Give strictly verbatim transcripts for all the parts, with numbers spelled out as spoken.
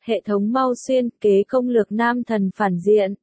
Hệ thống mau xuyên kế công lược nam thần phản diện.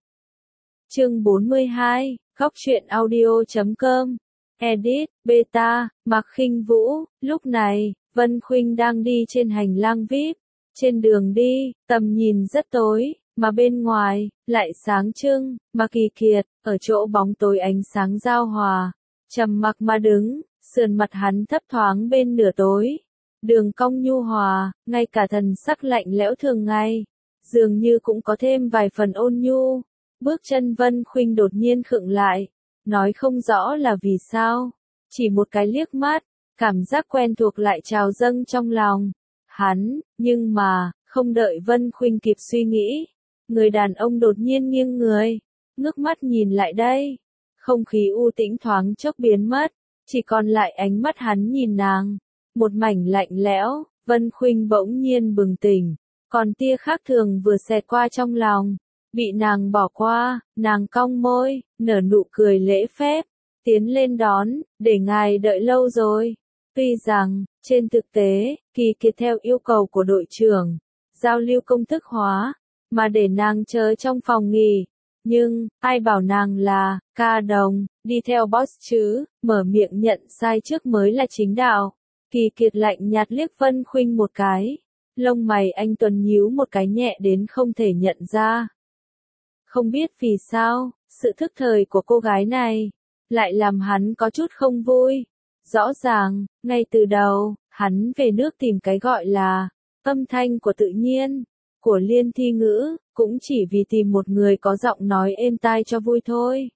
Chương bốn mươi hai, góc truyện audio chấm com. Edit, beta, Mạc Khinh Vũ. Lúc này, Vân Khuynh đang đi trên hành lang vi ai pi. Trên đường đi, tầm nhìn rất tối, mà bên ngoài, lại sáng trưng, mà Kỳ Kiệt, ở chỗ bóng tối ánh sáng giao hòa, trầm mặc mà đứng, sườn mặt hắn thấp thoáng bên nửa tối. Đường cong nhu hòa, ngay cả thần sắc lạnh lẽo thường ngày, dường như cũng có thêm vài phần ôn nhu. Bước chân Vân Khuynh đột nhiên khựng lại, nói không rõ là vì sao, chỉ một cái liếc mắt, cảm giác quen thuộc lại trào dâng trong lòng. Hắn, nhưng mà, không đợi Vân Khuynh kịp suy nghĩ, người đàn ông đột nhiên nghiêng người, ngước mắt nhìn lại đây. Không khí u tĩnh thoáng chốc biến mất, chỉ còn lại ánh mắt hắn nhìn nàng. Một mảnh lạnh lẽo, Vân Khuynh bỗng nhiên bừng tỉnh, còn tia khác thường vừa xẹt qua trong lòng, bị nàng bỏ qua, nàng cong môi, nở nụ cười lễ phép, tiến lên đón, để ngài đợi lâu rồi. Tuy rằng, trên thực tế, Kỳ Kiệt theo yêu cầu của đội trưởng, giao lưu công thức hóa, mà để nàng chờ trong phòng nghỉ, nhưng, ai bảo nàng là, ca đồng, đi theo boss chứ, mở miệng nhận sai trước mới là chính đạo. Kỳ Kiệt lạnh nhạt liếc Vân Khuynh một cái, lông mày anh tuấn nhíu một cái nhẹ đến không thể nhận ra. Không biết vì sao, sự thức thời của cô gái này, lại làm hắn có chút không vui. Rõ ràng, ngay từ đầu, hắn về nước tìm cái gọi là, âm thanh của tự nhiên, của Liên Thi Ngữ, cũng chỉ vì tìm một người có giọng nói êm tai cho vui thôi.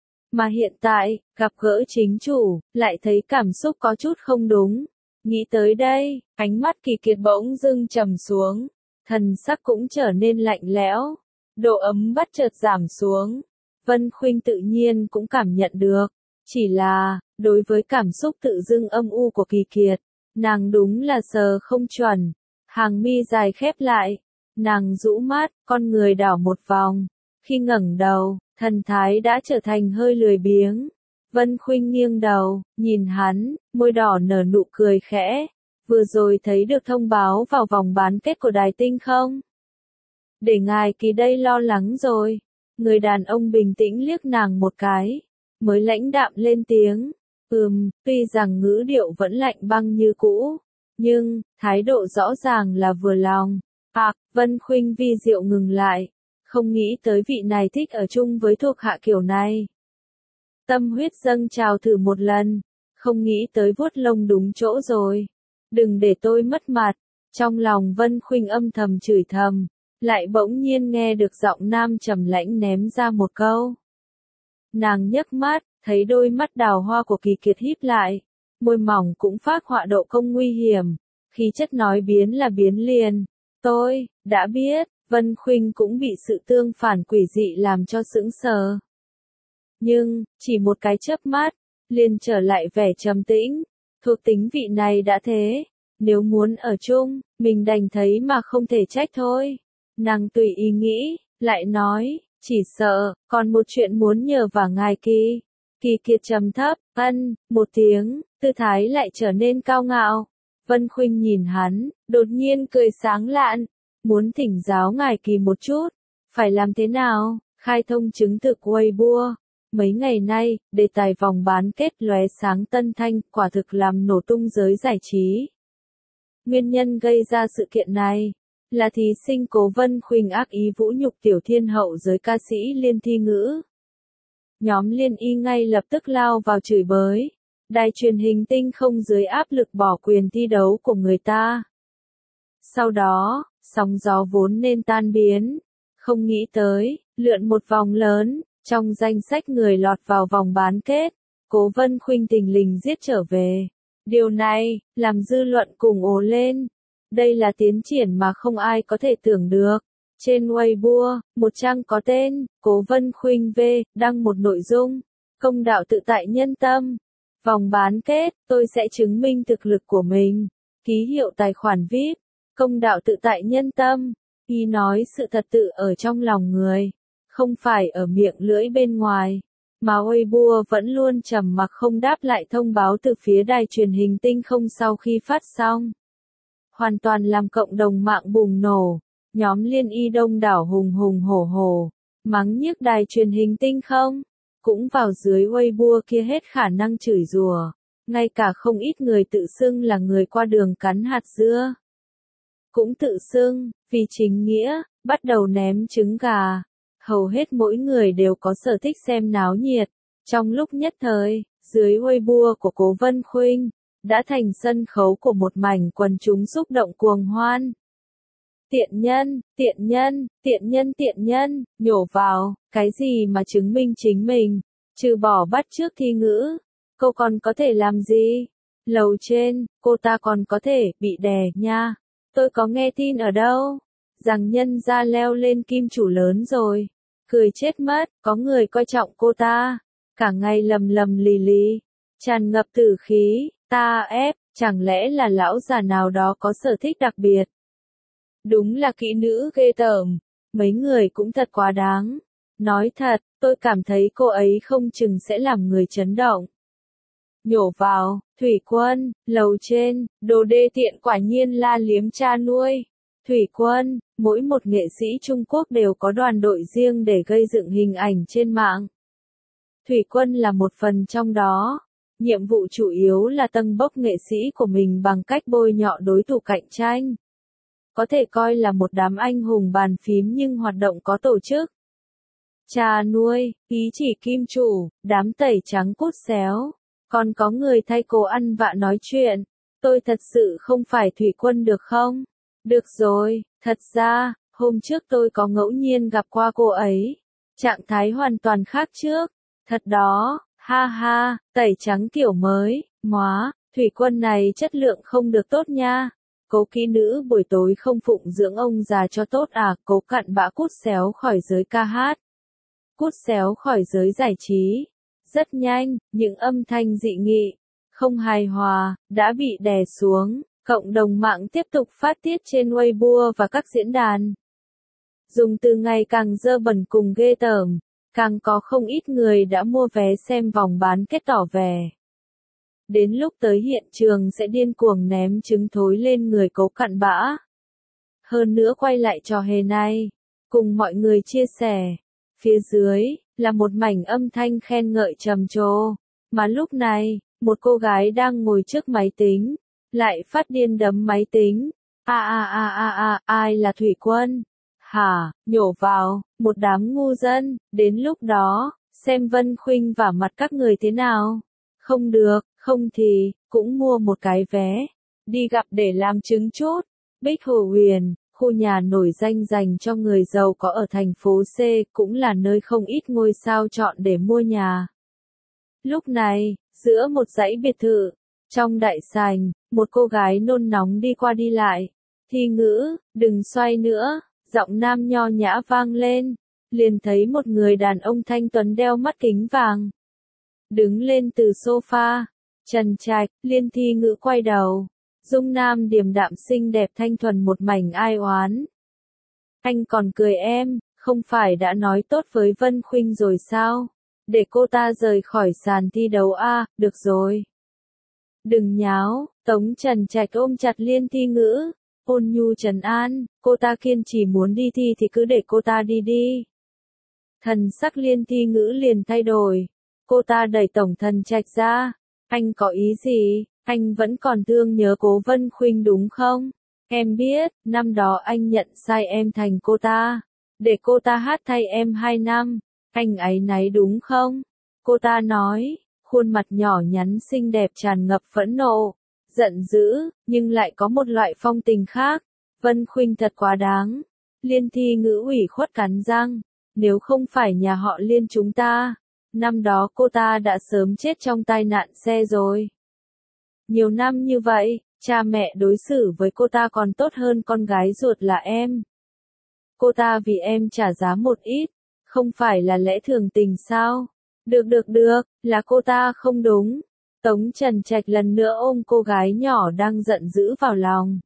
Mà hiện tại, gặp gỡ chính chủ, lại thấy cảm xúc có chút không đúng. Nghĩ tới đây, ánh mắt Kỳ Kiệt bỗng dưng trầm xuống, thần sắc cũng trở nên lạnh lẽo, độ ấm bắt chợt giảm xuống. Vân Khuynh tự nhiên cũng cảm nhận được, chỉ là, đối với cảm xúc tự dưng âm u của Kỳ Kiệt, nàng đúng là sờ không chuẩn. Hàng mi dài khép lại, nàng rũ mắt, con người đảo một vòng, khi ngẩng đầu, thần thái đã trở thành hơi lười biếng. Vân Khuynh nghiêng đầu, nhìn hắn, môi đỏ nở nụ cười khẽ. Vừa rồi thấy được thông báo vào vòng bán kết của Đài Tinh không? Để ngài ký đây lo lắng rồi. Người đàn ông bình tĩnh liếc nàng một cái, mới lãnh đạm lên tiếng. Ừm, tuy rằng ngữ điệu vẫn lạnh băng như cũ, nhưng, thái độ rõ ràng là vừa lòng. À, Vân Khuynh vi diệu ngừng lại, không nghĩ tới vị này thích ở chung với thuộc hạ kiểu này. Tâm huyết dâng trào thử một lần, không nghĩ tới vuốt lông đúng chỗ rồi. Đừng để tôi mất mặt. Trong lòng Vân Khuynh âm thầm chửi thầm, lại bỗng nhiên nghe được giọng nam trầm lãnh ném ra một câu. Nàng nhấc mắt, thấy đôi mắt đào hoa của Kỳ Kiệt híp lại, môi mỏng cũng phác họa độ không nguy hiểm, khí chất nói biến là biến liền. Tôi, đã biết. Vân Khuynh cũng bị sự tương phản quỷ dị làm cho sững sờ. Nhưng, chỉ một cái chớp mắt, liền trở lại vẻ trầm tĩnh. Thuộc tính vị này đã thế, nếu muốn ở chung, mình đành thấy mà không thể trách thôi. Nàng tùy ý nghĩ, lại nói, chỉ sợ, còn một chuyện muốn nhờ vả ngài Kỳ. Kỳ Kiệt trầm thấp, ân, một tiếng, tư thái lại trở nên cao ngạo. Vân Khuynh nhìn hắn, đột nhiên cười sáng lạn, muốn thỉnh giáo ngài Kỳ một chút, phải làm thế nào? Khai thông chứng thực Weibo. Mấy ngày nay, đề tài vòng bán kết lóe sáng tân thanh, quả thực làm nổ tung giới giải trí. Nguyên nhân gây ra sự kiện này, là thí sinh Cố Vân Khuynh ác ý vũ nhục tiểu thiên hậu giới ca sĩ Liên Thi Ngữ. Nhóm Liên Y ngay lập tức lao vào chửi bới. Đài truyền hình Tinh không dưới áp lực bỏ quyền thi đấu của người ta. Sau đó, sóng gió vốn nên tan biến. Không nghĩ tới, lượn một vòng lớn, trong danh sách người lọt vào vòng bán kết, Cố Vân Khuynh tình lình giết trở về. Điều này, làm dư luận cùng ồ lên. Đây là tiến triển mà không ai có thể tưởng được. Trên Weibo, một trang có tên, Cố Vân Khuynh V, đăng một nội dung. Công đạo tự tại nhân tâm. Vòng bán kết, tôi sẽ chứng minh thực lực của mình. Ký hiệu tài khoản vi ai pi. Công đạo tự tại nhân tâm. Y nói sự thật tự ở trong lòng người, không phải ở miệng lưỡi bên ngoài. Mà Weibo vẫn luôn trầm mặc không đáp lại thông báo từ phía đài truyền hình Tinh không sau khi phát xong. Hoàn toàn làm cộng đồng mạng bùng nổ. Nhóm Liên Y đông đảo hùng hùng hổ hổ, mắng nhiếc đài truyền hình tinh không, cũng vào dưới Weibo kia hết khả năng chửi rủa, ngay cả không ít người tự xưng là người qua đường cắn hạt dưa. Cũng tự xưng, vì chính nghĩa, bắt đầu ném trứng gà. Hầu hết mỗi người đều có sở thích xem náo nhiệt. Trong lúc nhất thời, dưới Weibo của Cố Vân Khuynh, đã thành sân khấu của một mảnh quần chúng xúc động cuồng hoan. Tiện nhân, tiện nhân, tiện nhân tiện nhân, nhổ vào, cái gì mà chứng minh chính mình, trừ bỏ bắt chước thi ngữ, cô còn có thể làm gì? Lầu trên, cô ta còn có thể bị đè nha. Tôi có nghe tin ở đâu, rằng nhân gia leo lên kim chủ lớn rồi. Cười chết mất, có người coi trọng cô ta, cả ngày lầm lầm lì lì, tràn ngập tử khí, ta ép, chẳng lẽ là lão già nào đó có sở thích đặc biệt. Đúng là kỹ nữ ghê tởm, mấy người cũng thật quá đáng. Nói thật, tôi cảm thấy cô ấy không chừng sẽ làm người chấn động. Nhổ vào, Thủy Quân, lầu trên, đồ đê tiện quả nhiên la liếm cha nuôi. Thủy Quân, mỗi một nghệ sĩ Trung Quốc đều có đoàn đội riêng để gây dựng hình ảnh trên mạng. Thủy Quân là một phần trong đó. Nhiệm vụ chủ yếu là tâng bốc nghệ sĩ của mình bằng cách bôi nhọ đối thủ cạnh tranh. Có thể coi là một đám anh hùng bàn phím nhưng hoạt động có tổ chức. Cha nuôi, ý chỉ kim chủ, đám tẩy trắng cút xéo. Còn có người thay cô ăn vạ nói chuyện. Tôi thật sự không phải Thủy Quân được không? Được rồi, thật ra, hôm trước tôi có ngẫu nhiên gặp qua cô ấy. Trạng thái hoàn toàn khác trước. Thật đó, ha ha, tẩy trắng kiểu mới, móa, Thủy Quân này chất lượng không được tốt nha. Cố kỹ nữ buổi tối không phụng dưỡng ông già cho tốt à, cố cặn bã cút xéo khỏi giới ca hát. Cút xéo khỏi giới giải trí. Rất nhanh, những âm thanh dị nghị, không hài hòa, đã bị đè xuống. Cộng đồng mạng tiếp tục phát tiết trên Weibo và các diễn đàn. Dùng từ ngày càng dơ bẩn cùng ghê tởm, càng có không ít người đã mua vé xem vòng bán kết tỏ vẻ. Đến lúc tới hiện trường sẽ điên cuồng ném trứng thối lên người Cố cặn bã. Hơn nữa quay lại trò hề này, cùng mọi người chia sẻ. Phía dưới, là một mảnh âm thanh khen ngợi trầm trồ. Mà lúc này, một cô gái đang ngồi trước máy tính, lại phát điên đấm máy tính. A a a a a, ai là Thủy Quân? Hả, nhổ vào, một đám ngu dân, đến lúc đó, xem Vân Khuynh vả mặt các người thế nào. Không được, không thì, cũng mua một cái vé, đi gặp để làm chứng chút. Bích Hồ Huyền, khu nhà nổi danh dành cho người giàu có ở thành phố C, cũng là nơi không ít ngôi sao chọn để mua nhà. Lúc này, giữa một dãy biệt thự, trong đại sảnh, một cô gái nôn nóng đi qua đi lại. Thi ngữ, đừng xoay nữa, giọng nam nho nhã vang lên. Liền thấy một người đàn ông thanh tuấn đeo mắt kính vàng. Đứng lên từ sofa, trần trạch, Liên Thi ngữ quay đầu. Dung nam điềm đạm xinh đẹp thanh thuần một mảnh ai oán. Anh còn cười em, không phải đã nói tốt với Vân Khuynh rồi sao? Để cô ta rời khỏi sàn thi đấu a, được rồi. Đừng nháo, Tống Trần Trạch ôm chặt Liên Thi ngữ, ôn nhu trấn an, cô ta kiên trì muốn đi thi thì cứ để cô ta đi đi. Thần sắc Liên Thi ngữ liền thay đổi, cô ta đẩy Tổng Thần Trạch ra, anh có ý gì, anh vẫn còn thương nhớ Cố Vân Khuynh đúng không? Em biết, năm đó anh nhận sai em thành cô ta, để cô ta hát thay em hai năm, anh áy náy đúng không? Cô ta nói, khuôn mặt nhỏ nhắn xinh đẹp tràn ngập phẫn nộ, giận dữ, nhưng lại có một loại phong tình khác. Vân Khuynh thật quá đáng. Liên Thi ngữ ủy khuất cắn răng, nếu không phải nhà họ Liên chúng ta, năm đó cô ta đã sớm chết trong tai nạn xe rồi. Nhiều năm như vậy, cha mẹ đối xử với cô ta còn tốt hơn con gái ruột là em. Cô ta vì em trả giá một ít, không phải là lẽ thường tình sao? Được được được, là cô ta không đúng. Tống Trần Trạch lần nữa ôm cô gái nhỏ đang giận dữ vào lòng.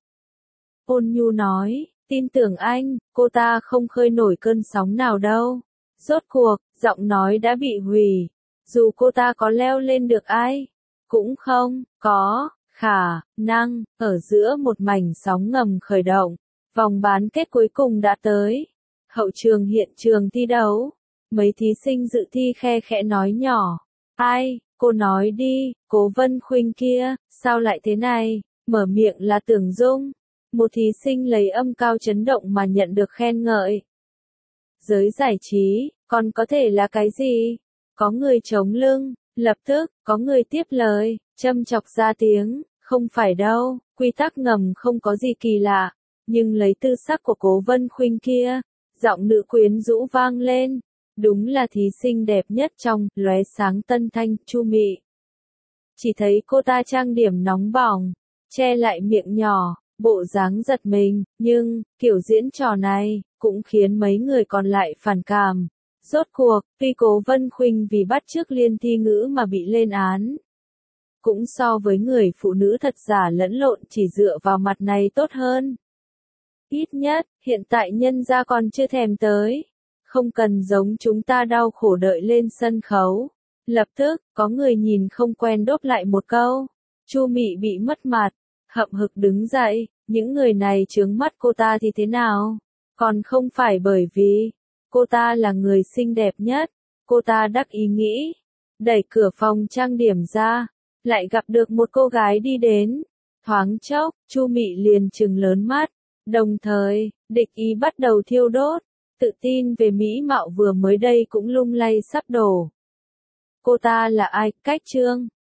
Ôn nhu nói, tin tưởng anh, cô ta không khơi nổi cơn sóng nào đâu. Rốt cuộc, giọng nói đã bị hủy. Dù cô ta có leo lên được ai, cũng không có khả năng ở giữa một mảnh sóng ngầm khởi động. Vòng bán kết cuối cùng đã tới. Hậu trường hiện trường thi đấu. Mấy thí sinh dự thi khe khẽ nói nhỏ. Ai, cô nói đi, Cố Vân Khuynh kia, sao lại thế này? Mở miệng là Tưởng Dung. Một thí sinh lấy âm cao chấn động mà nhận được khen ngợi. Giới giải trí, còn có thể là cái gì? Có người chống lưng, lập tức, có người tiếp lời, châm chọc ra tiếng, không phải đâu, quy tắc ngầm không có gì kỳ lạ, nhưng lấy tư sắc của Cố Vân Khuynh kia, giọng nữ quyến rũ vang lên, đúng là thí sinh đẹp nhất trong lóe sáng tân thanh, Chu Mị. Chỉ thấy cô ta trang điểm nóng bỏng, che lại miệng nhỏ, bộ dáng giật mình, nhưng, kiểu diễn trò này, cũng khiến mấy người còn lại phản cảm. Rốt cuộc, tuy Cố Vân Khuynh vì bắt chước liên thi ngữ mà bị lên án. Cũng so với người phụ nữ thật giả lẫn lộn chỉ dựa vào mặt này tốt hơn. Ít nhất, hiện tại nhân gia còn chưa thèm tới. Không cần giống chúng ta đau khổ đợi lên sân khấu. Lập tức, có người nhìn không quen đốt lại một câu. Chu Mị bị mất mặt, hậm hực đứng dậy, những người này chướng mắt cô ta thì thế nào? Còn không phải bởi vì cô ta là người xinh đẹp nhất, cô ta đắc ý nghĩ. Đẩy cửa phòng trang điểm ra, lại gặp được một cô gái đi đến. Thoáng chốc, Chu Mị liền trừng lớn mắt, đồng thời, địch ý bắt đầu thiêu đốt, tự tin về mỹ mạo vừa mới đây cũng lung lay sắp đổ. Cô ta là ai? Cách Trương.